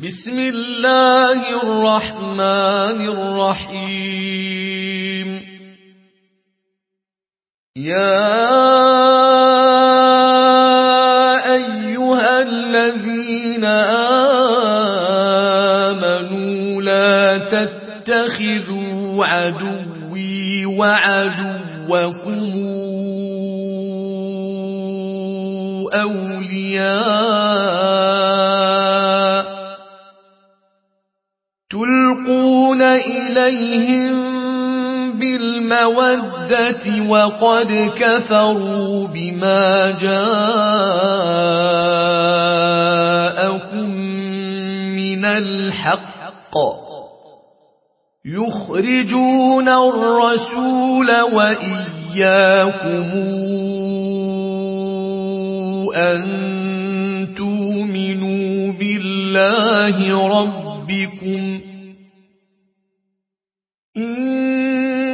بسم الله الرحمن الرحيم. يا أيها الذين آمنوا لا تتخذوا عدوي وعدوكم أولياء تلقون إليهم بالمودة وقد كفروا بما جاءكم من الحق يخرجون الرسول وإياكم أن تؤمنوا بالله ربكم إن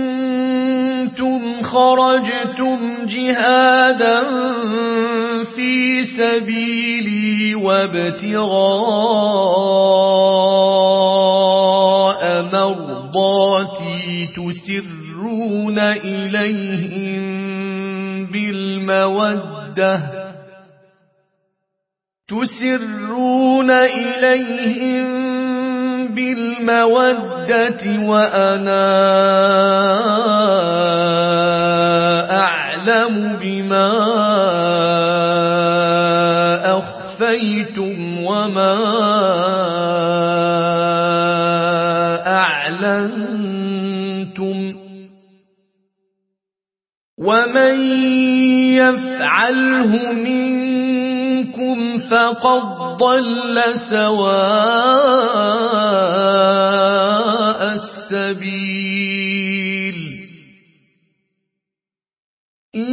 كنتم خرجتم جهادا في سبيلي وابتغاء مرضاتي تسرون إليهم بالمودة وأنا أعلم بما أخفيتم وما أعلنتم ومن يفعله منكم فقد ضل سواء السبيل. إن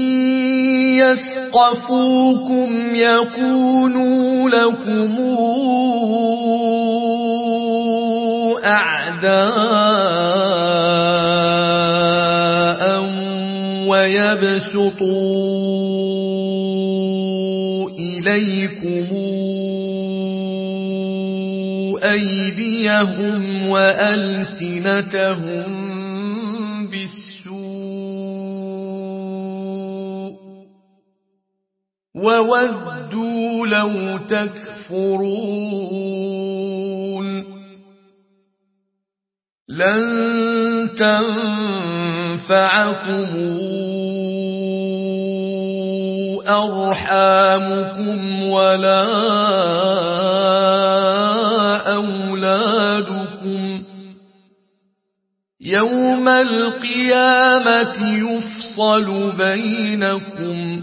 يثقفوكم يكونوا لكم أعداء ويبسطوا إليكم أيديهم وألسنتهم بالسوء وودوا لو تكفرون. لن تنفعكم أرحامكم ولا أولادكم يوم القيامة يفصل بينكم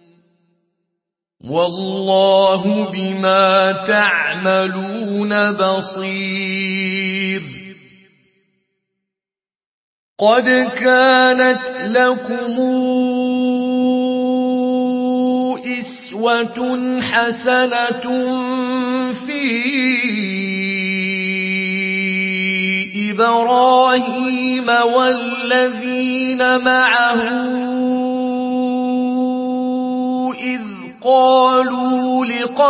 والله بما تعملون بصير. قد كانت لكم أسوة حسنة في إبراهيم والذين معه إذ قالوا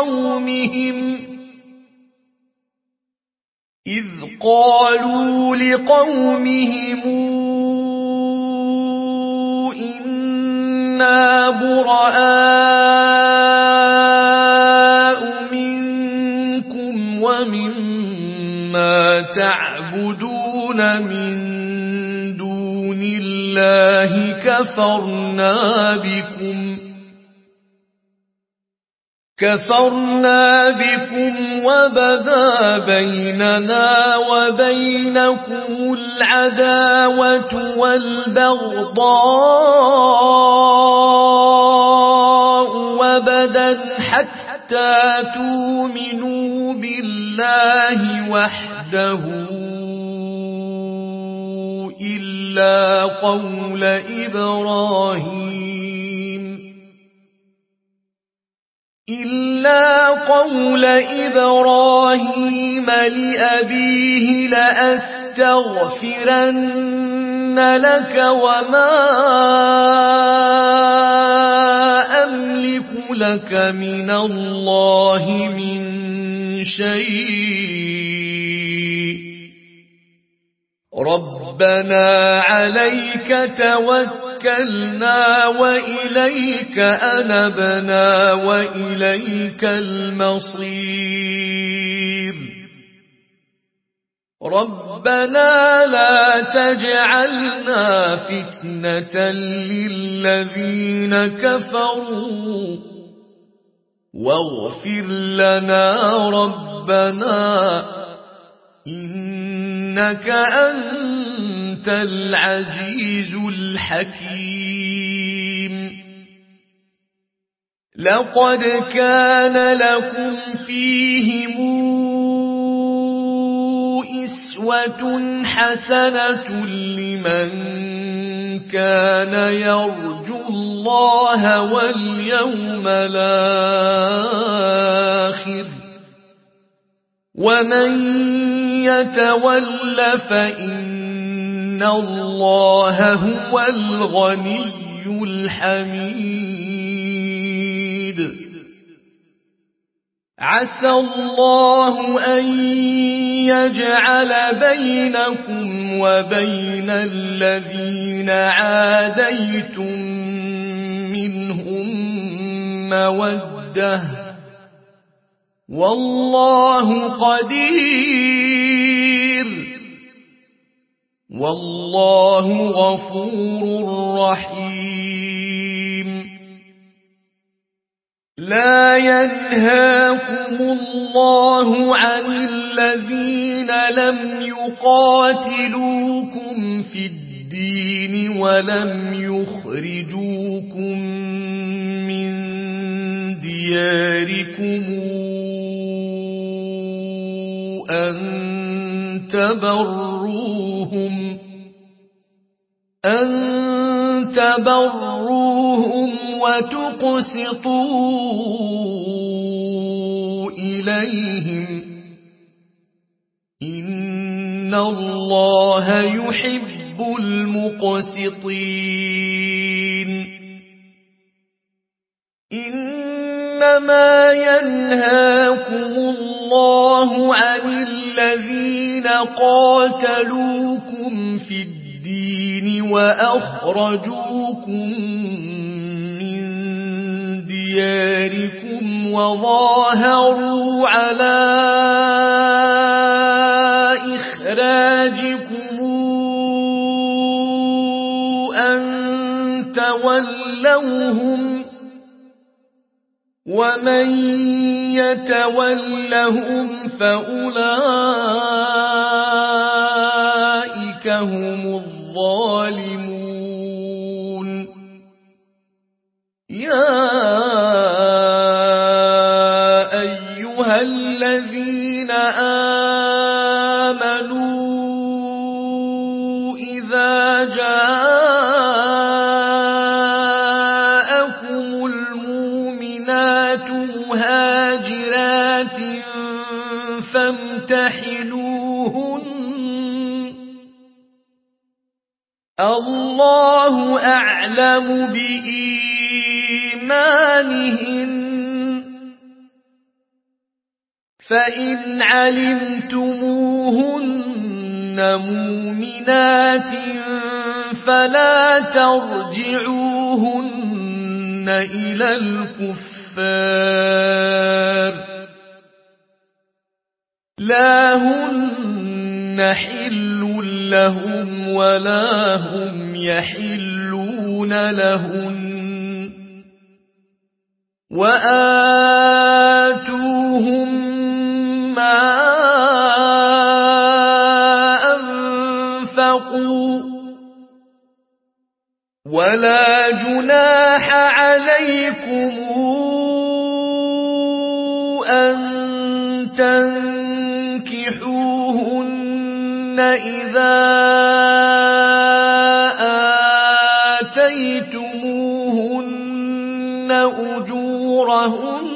لقومهم إنا براء منكم ومما تعبدون من دون الله كفرنا بكم وبدا بيننا وبينكم العداوة والبغضاء وبدا حتى تؤمنوا بالله وحده إلا قول إبراهيم لأبيه لأستغفرن لك وما أملك لك من الله من شيء ربنا عليك توكلنا وإليك أنبنا وإليك المصير ربنا لا تجعلنا فتنة للذين كفروا واغفر لنا ربنا إنك أنت العزيز الحكيم لقد كان لكم فيهم أسوة حسنة لمن كان يرجو الله واليوم الآخر ومن يتول فإن الله هو الغني الحميد عسى الله أن يجعل بينكم وبين الذين عاديتم منهم مودة والله قدير والله غفور رحيم لا ينهاكم الله عن الذين لم يقاتلوكم في الدين ولم يخرجوكم من دياركم أن تبروهم وتقسطوا إليهم إن الله يحب المقسطين إنما ينهاكم الله عن الذين قاتلوكم في الدين وأخرجوكم من دياركم وظاهروا على إخراجكم أن تولوهم ومن يتولهم فأولئك هم الظالمون يا أيها الذين آمنوا إذا جاءكم المؤمنات مهاجرات فامتحنوهن الله أعلم بإيمانهن فإن علمتموهن مؤمنات فلا ترجعوهن إلى الكفار لا هن حل لهم ولا هم يحلون لهن وآتوهم ما أنفقوا ولا جناح عليكم أن تنكحوهن إذا آتيتموهن أجورهن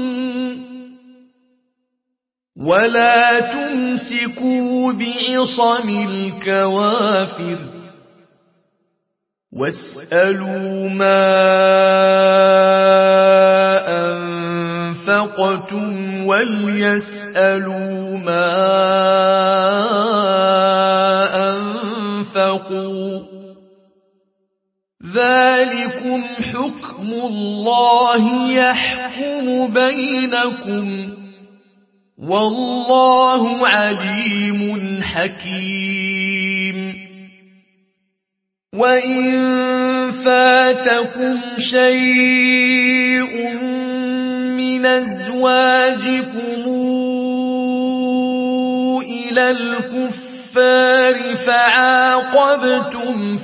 ولا تمسكوا بعصم الكوافر واسألوا ما أنفقتم وليسألوا يسألوا ما أنفقوا ذلكم حكم الله يحكم بينكم والله عليم حكيم وإن فاتكم شيء من أزواجكم إلى الكفار فعاقبتم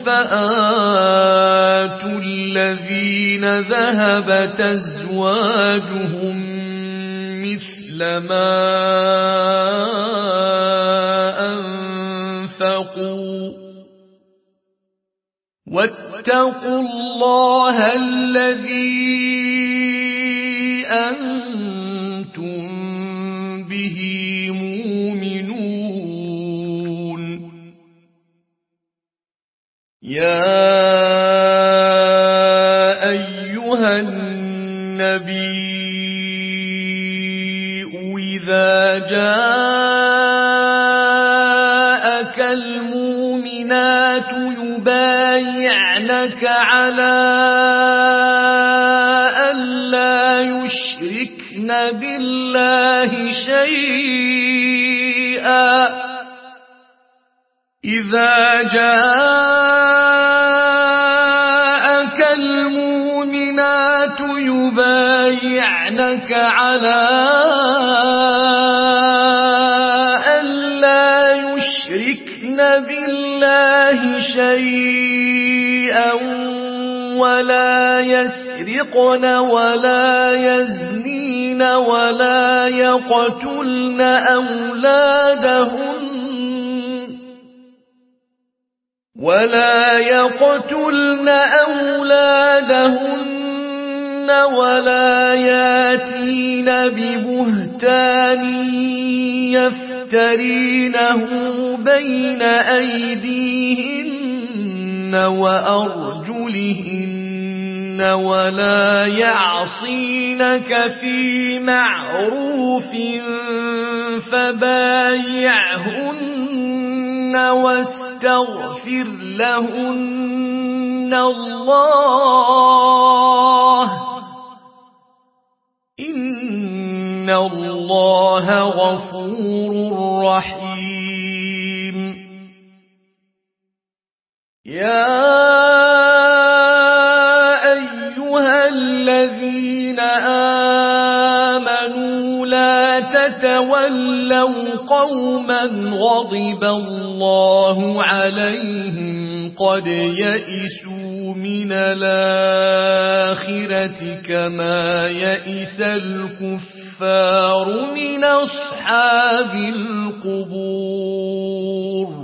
فآتوا الذين ذهبت أزواجهم مثل ما أنفقوا واتقوا الله الذي أنتم به مؤمنون يا أيها النبي إذا جاءك المؤمنات يبايعنك على ألا يشركن بالله شيئا إذا جاءك المؤمنات يبايعنك على ألا يشركن بالله شيئا ولا يسرقن ولا يزنين ولا يقتلن أولادهن ولا ياتين ببهتان يفترينه بين أيديهن وأرجلهن ولا يعصينك في معروف فبايعهن واستغفر لهن الله إن الله غفور رحيم يا أيها الذين آمنوا لا تتولوا قوما غضب الله عليهم قد يئسوا من الآخرة كما يئس الكفار من أصحاب القبور